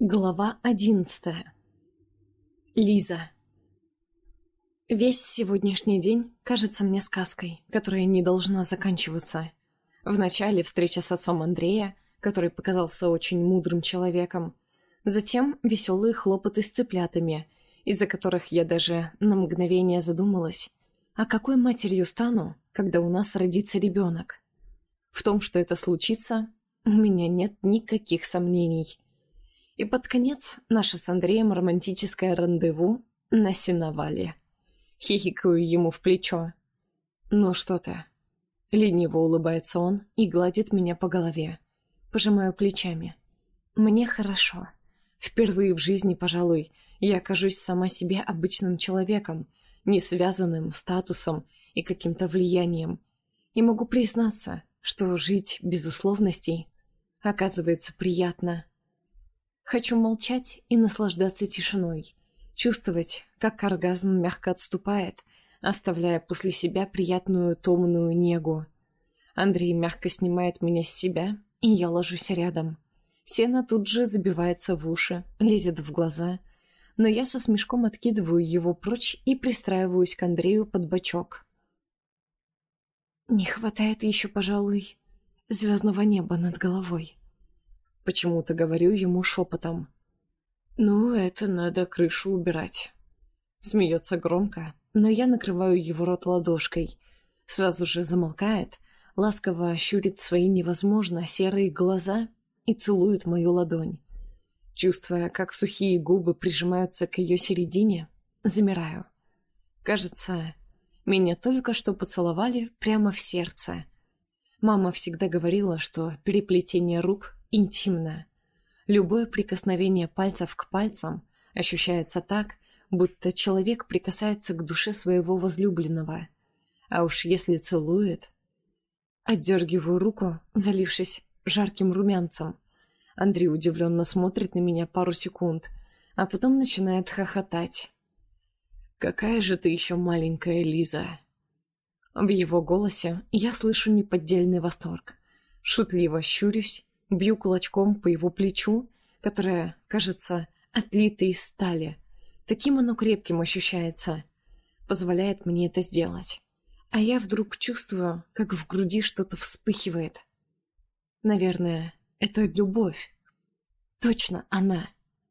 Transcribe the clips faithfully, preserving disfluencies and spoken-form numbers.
Глава одиннадцатая. Лиза. Весь сегодняшний день кажется мне сказкой, которая не должна заканчиваться. Вначале встреча с отцом Андрея, который показался очень мудрым человеком. Затем веселые хлопоты с цыплятами, из-за которых я даже на мгновение задумалась, а какой матерью стану, когда у нас родится ребенок? В том, что это случится, у меня нет никаких сомнений. И под конец наше с Андреем романтическое рандеву на сеновале. Хихикаю ему в плечо. «Ну что ты?» Лениво улыбается он и гладит меня по голове. Пожимаю плечами. «Мне хорошо. Впервые в жизни, пожалуй, я окажусь сама себе обычным человеком, не связанным статусом и каким-то влиянием. И могу признаться, что жить без условностей оказывается приятно». Хочу молчать и наслаждаться тишиной, чувствовать, как оргазм мягко отступает, оставляя после себя приятную томную негу. Андрей мягко снимает меня с себя, и я ложусь рядом. Сено тут же забивается в уши, лезет в глаза, но я со смешком откидываю его прочь и пристраиваюсь к Андрею под бочок. Не хватает еще, пожалуй, звездного неба над головой. Почему-то говорю ему шепотом. «Ну, это надо крышу убирать». Смеется громко, но я накрываю его рот ладошкой. Сразу же замолкает, ласково ощурит свои невозможно серые глаза и целует мою ладонь. Чувствуя, как сухие губы прижимаются к ее середине, замираю. Кажется, меня только что поцеловали прямо в сердце. Мама всегда говорила, что переплетение рук интимно. Любое прикосновение пальцев к пальцам ощущается так, будто человек прикасается к душе своего возлюбленного. А уж если целует... Отдергиваю руку, залившись жарким румянцем. Андрей удивленно смотрит на меня пару секунд, а потом начинает хохотать. «Какая же ты еще маленькая, Лиза!» В его голосе я слышу неподдельный восторг. Шутливо щурюсь, бью кулачком по его плечу, которое, кажется, отлито из стали. Таким оно крепким ощущается. Позволяет мне это сделать. А я вдруг чувствую, как в груди что-то вспыхивает. Наверное, это любовь. Точно она.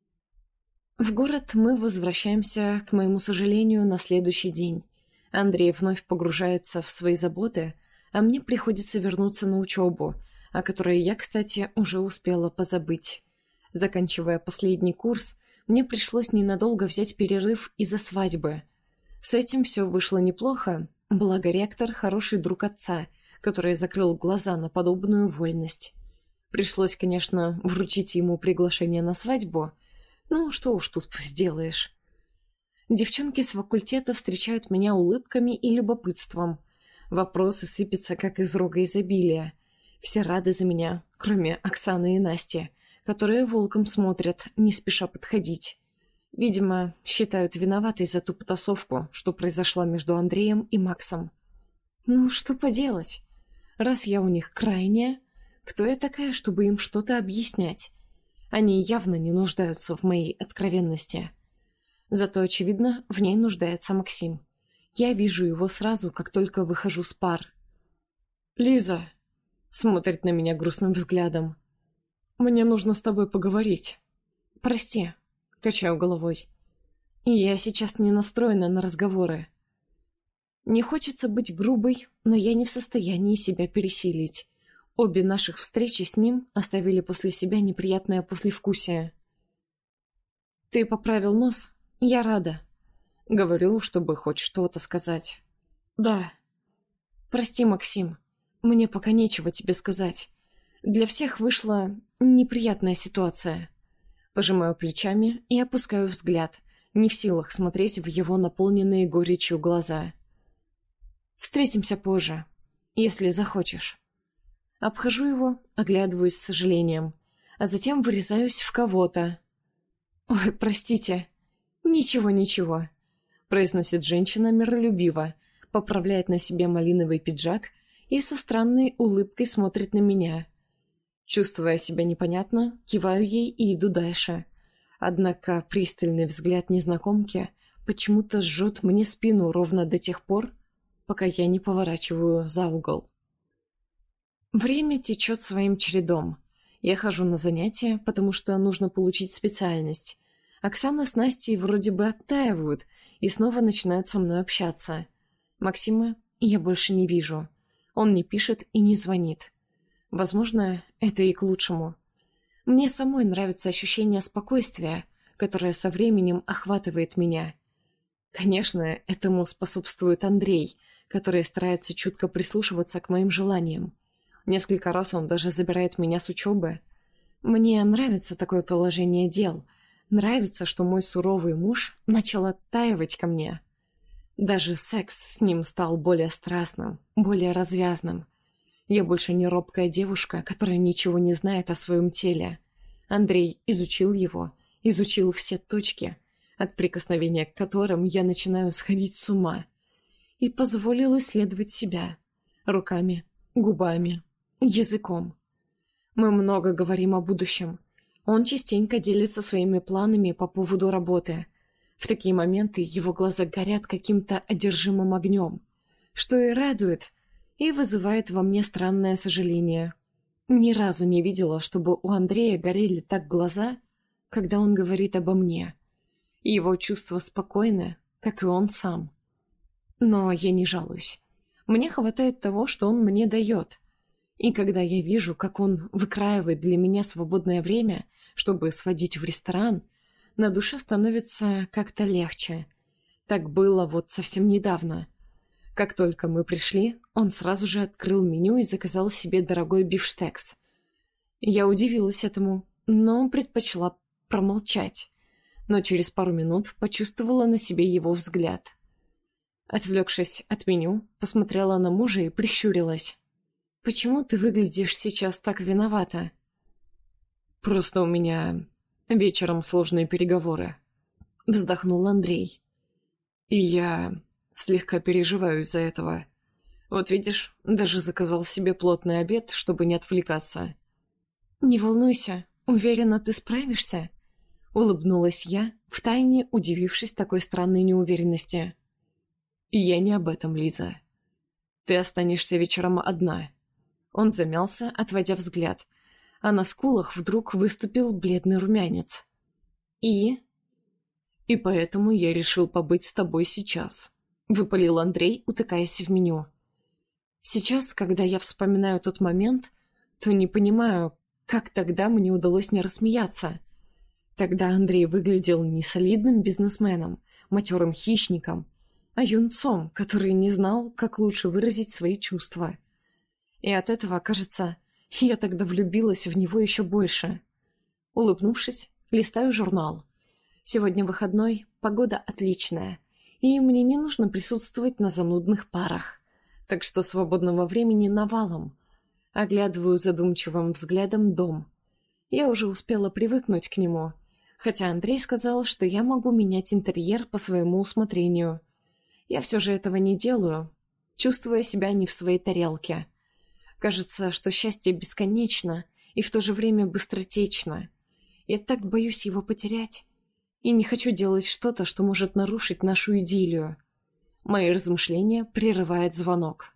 В город мы возвращаемся, к моему сожалению, на следующий день. Андрей вновь погружается в свои заботы, а мне приходится вернуться на учебу, о которой я, кстати, уже успела позабыть. Заканчивая последний курс, мне пришлось ненадолго взять перерыв из-за свадьбы. С этим все вышло неплохо, благо ректор – хороший друг отца, который закрыл глаза на подобную вольность. Пришлось, конечно, вручить ему приглашение на свадьбу, ну что уж тут сделаешь. Девчонки с факультета встречают меня улыбками и любопытством. Вопросы сыпятся, как из рога изобилия. Все рады за меня, кроме Оксаны и Насти, которые волком смотрят, не спеша подходить. Видимо, считают виноватой за ту потасовку, что произошла между Андреем и Максом. Ну, что поделать? Раз я у них крайняя, кто я такая, чтобы им что-то объяснять? Они явно не нуждаются в моей откровенности. Зато, очевидно, в ней нуждается Максим. Я вижу его сразу, как только выхожу с пар. «Лиза!» Смотрит на меня грустным взглядом. «Мне нужно с тобой поговорить». «Прости», — качаю головой. «Я сейчас не настроена на разговоры. Не хочется быть грубой, но я не в состоянии себя пересилить. Обе наших встречи с ним оставили после себя неприятное послевкусие». «Ты поправил нос? Я рада». Говорю, чтобы хоть что-то сказать. «Да». «Прости, Максим. Мне пока нечего тебе сказать. Для всех вышла неприятная ситуация». Пожимаю плечами и опускаю взгляд, не в силах смотреть в его наполненные горечью глаза. «Встретимся позже, если захочешь». Обхожу его, оглядываюсь с сожалением, а затем вырезаюсь в кого-то. «Ой, простите». «Ничего, ничего», — произносит женщина миролюбиво, поправляет на себе малиновый пиджак и со странной улыбкой смотрит на меня. Чувствуя себя непонятно, киваю ей и иду дальше. Однако пристальный взгляд незнакомки почему-то жжет мне спину ровно до тех пор, пока я не поворачиваю за угол. Время течет своим чередом. Я хожу на занятия, потому что нужно получить специальность. Оксана с Настей вроде бы оттаивают и снова начинают со мной общаться. Максима я больше не вижу. Он не пишет и не звонит. Возможно, это и к лучшему. Мне самой нравится ощущение спокойствия, которое со временем охватывает меня. Конечно, этому способствует Андрей, который старается чутко прислушиваться к моим желаниям. Несколько раз он даже забирает меня с учебы. Мне нравится такое положение дел. Нравится, что мой суровый муж начал оттаивать ко мне. Даже секс с ним стал более страстным, более развязным. Я больше не робкая девушка, которая ничего не знает о своем теле. Андрей изучил его, изучил все точки, от прикосновения к которым я начинаю сходить с ума, и позволил исследовать себя руками, губами, языком. Мы много говорим о будущем. Он частенько делится своими планами по поводу работы. В такие моменты его глаза горят каким-то одержимым огнем, что и радует, и вызывает во мне странное сожаление. Ни разу не видела, чтобы у Андрея горели так глаза, когда он говорит обо мне. Его чувства спокойны, как и он сам. Но я не жалуюсь. Мне хватает того, что он мне дает. И когда я вижу, как он выкраивает для меня свободное время, чтобы сводить в ресторан, на душе становится как-то легче. Так было вот совсем недавно. Как только мы пришли, он сразу же открыл меню и заказал себе дорогой бифштекс. Я удивилась этому, но предпочла промолчать. Но через пару минут почувствовала на себе его взгляд. Отвлекшись от меню, посмотрела на мужа и прищурилась. «Почему ты выглядишь сейчас так виновата?» «Просто у меня вечером сложные переговоры», — вздохнул Андрей. «И я слегка переживаю из-за этого. Вот видишь, даже заказал себе плотный обед, чтобы не отвлекаться». «Не волнуйся, уверена, ты справишься», — улыбнулась я, втайне удивившись такой странной неуверенности. «Я не об этом, Лиза. Ты останешься вечером одна». Он замялся, отводя взгляд, а на скулах вдруг выступил бледный румянец. «И?» «И поэтому я решил побыть с тобой сейчас», — выпалил Андрей, утыкаясь в меню. Сейчас, когда я вспоминаю тот момент, то не понимаю, как тогда мне удалось не рассмеяться. Тогда Андрей выглядел не солидным бизнесменом, матерым хищником, а юнцом, который не знал, как лучше выразить свои чувства. И от этого, кажется, я тогда влюбилась в него еще больше. Улыбнувшись, листаю журнал. Сегодня выходной, погода отличная, и мне не нужно присутствовать на занудных парах, так что свободного времени навалом. Оглядываю задумчивым взглядом дом. Я уже успела привыкнуть к нему, хотя Андрей сказал, что я могу менять интерьер по своему усмотрению. Я все же этого не делаю, чувствуя себя не в своей тарелке. Кажется, что счастье бесконечно и в то же время быстротечно. Я так боюсь его потерять. И не хочу делать что-то, что может нарушить нашу идиллию. Мои размышления прерывает звонок.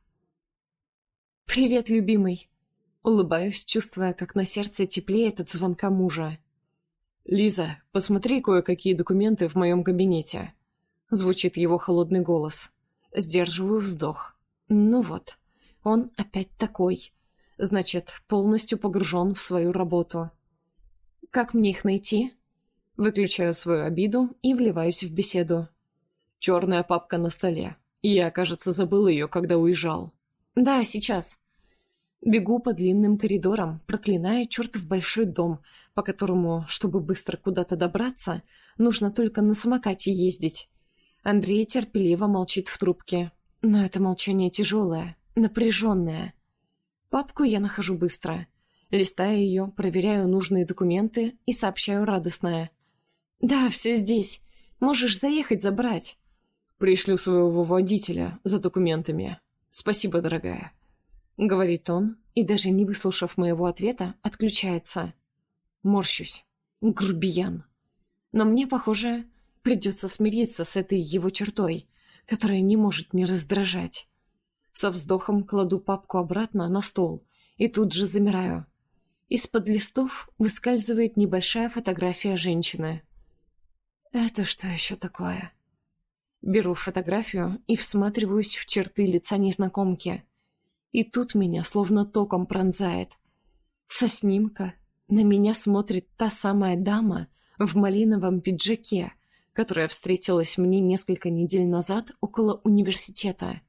«Привет, любимый!» Улыбаюсь, чувствуя, как на сердце теплеет от звонка мужа. «Лиза, посмотри кое-какие документы в моем кабинете». Звучит его холодный голос. Сдерживаю вздох. Ну вот. Он опять такой. Значит, полностью погружен в свою работу. Как мне их найти? Выключаю свою обиду и вливаюсь в беседу. Черная папка на столе. Я, кажется, забыл ее, когда уезжал. Да, сейчас. Бегу по длинным коридорам, проклиная чертов большой дом, по которому, чтобы быстро куда-то добраться, нужно только на самокате ездить. Андрей терпеливо молчит в трубке. Но это молчание тяжелое, напряженное. Папку я нахожу быстро. Листаю ее, проверяю нужные документы и сообщаю радостное. «Да, все здесь. Можешь заехать забрать». «Пришлю своего водителя за документами. Спасибо, дорогая», — говорит он, и даже не выслушав моего ответа, отключается. Морщусь. Грубиян. Но мне, похоже, придется смириться с этой его чертой, которая не может не раздражать. Со вздохом кладу папку обратно на стол и тут же замираю. Из-под листов выскальзывает небольшая фотография женщины. Это что еще такое? Беру фотографию и всматриваюсь в черты лица незнакомки. И тут меня словно током пронзает. Со снимка на меня смотрит та самая дама в малиновом пиджаке, которая встретилась мне несколько недель назад около университета.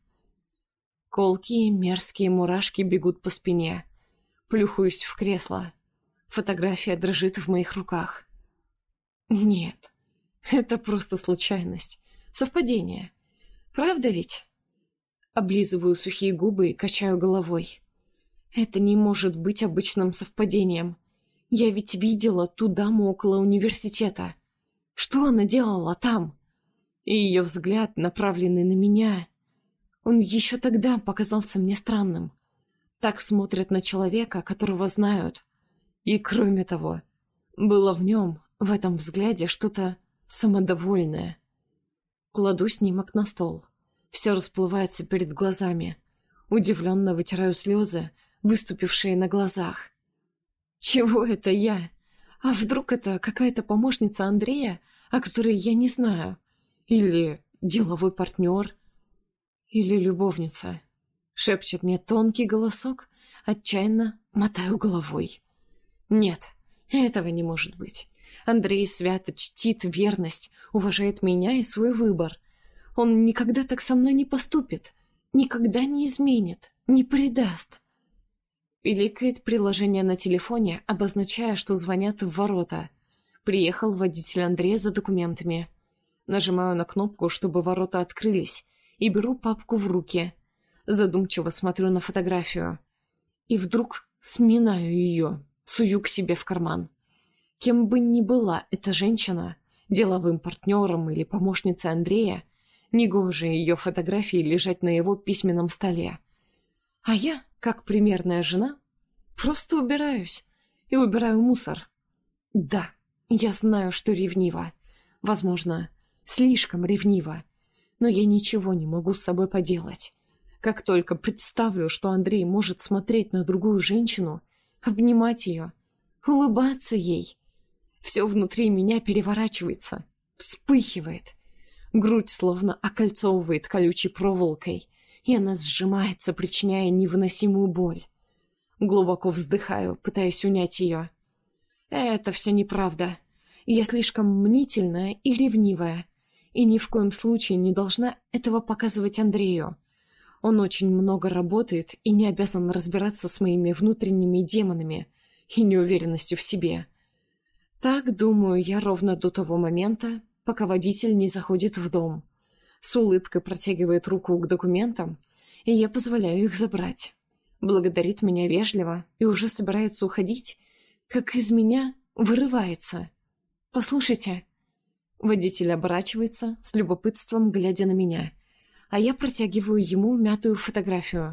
Колкие мерзкие мурашки бегут по спине. Плюхаюсь в кресло. Фотография дрожит в моих руках. Нет, это просто случайность. Совпадение. Правда ведь? Облизываю сухие губы и качаю головой. Это не может быть обычным совпадением. Я ведь видела ту даму около университета. Что она делала там? И ее взгляд, направленный на меня, он еще тогда показался мне странным. Так смотрят на человека, которого знают. И кроме того, было в нем, в этом взгляде, что-то самодовольное. Кладу снимок на стол. Все расплывается перед глазами. Удивленно вытираю слезы, выступившие на глазах. Чего это я? А вдруг это какая-то помощница Андрея, о которой я не знаю? Или деловой партнер? Или любовница? Шепчет мне тонкий голосок, отчаянно мотаю головой. Нет, этого не может быть. Андрей свято чтит верность, уважает меня и свой выбор. Он никогда так со мной не поступит, никогда не изменит, не предаст. Пиликает приложение на телефоне, обозначая, что звонят в ворота. Приехал водитель Андрея за документами. Нажимаю на кнопку, чтобы ворота открылись, и беру папку в руки. Задумчиво смотрю на фотографию. И вдруг сминаю ее, сую к себе в карман. Кем бы ни была эта женщина, деловым партнером или помощницей Андрея, негоже ее фотографии лежать на его письменном столе. А я, как примерная жена, просто убираюсь. И убираю мусор. Да, я знаю, что ревнива. Возможно, слишком ревнива. Но я ничего не могу с собой поделать. Как только представлю, что Андрей может смотреть на другую женщину, обнимать ее, улыбаться ей, все внутри меня переворачивается, вспыхивает. Грудь словно окольцовывает колючей проволокой, и она сжимается, причиняя невыносимую боль. Глубоко вздыхаю, пытаясь унять ее. Это все неправда. Я слишком мнительная и ревнивая, и ни в коем случае не должна этого показывать Андрею. Он очень много работает и не обязан разбираться с моими внутренними демонами и неуверенностью в себе. Так думаю я ровно до того момента, пока водитель не заходит в дом. С улыбкой протягивает руку к документам, и я позволяю их забрать. Благодарит меня вежливо и уже собирается уходить, как из меня вырывается. «Послушайте». Водитель оборачивается, с любопытством глядя на меня, а я протягиваю ему мятую фотографию.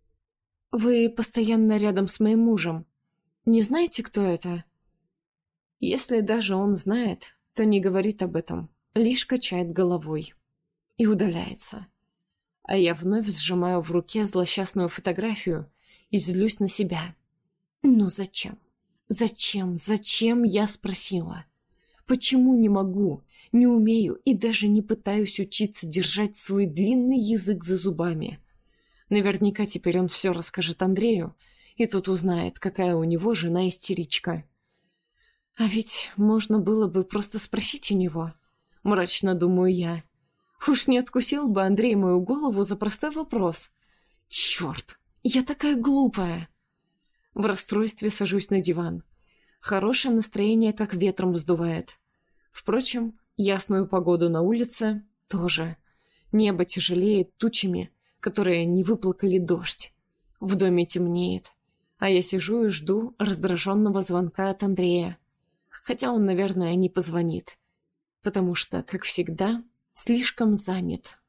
«Вы постоянно рядом с моим мужем. Не знаете, кто это?» Если даже он знает, то не говорит об этом, лишь качает головой и удаляется. А я вновь сжимаю в руке злосчастную фотографию и злюсь на себя. Ну зачем? Зачем? Зачем, я спросила? Почему не могу, не умею и даже не пытаюсь учиться держать свой длинный язык за зубами? Наверняка теперь он все расскажет Андрею, и тот узнает, какая у него жена-истеричка. А ведь можно было бы просто спросить у него, мрачно думаю я. Уж не откусил бы Андрей мою голову за простой вопрос. Черт, я такая глупая. В расстройстве сажусь на диван. Хорошее настроение как ветром сдувает. Впрочем, ясную погоду на улице тоже. Небо тяжелеет тучами, которые не выплакали дождь. В доме темнеет, а я сижу и жду раздраженного звонка от Андрея. Хотя он, наверное, не позвонит, потому что, как всегда, слишком занят.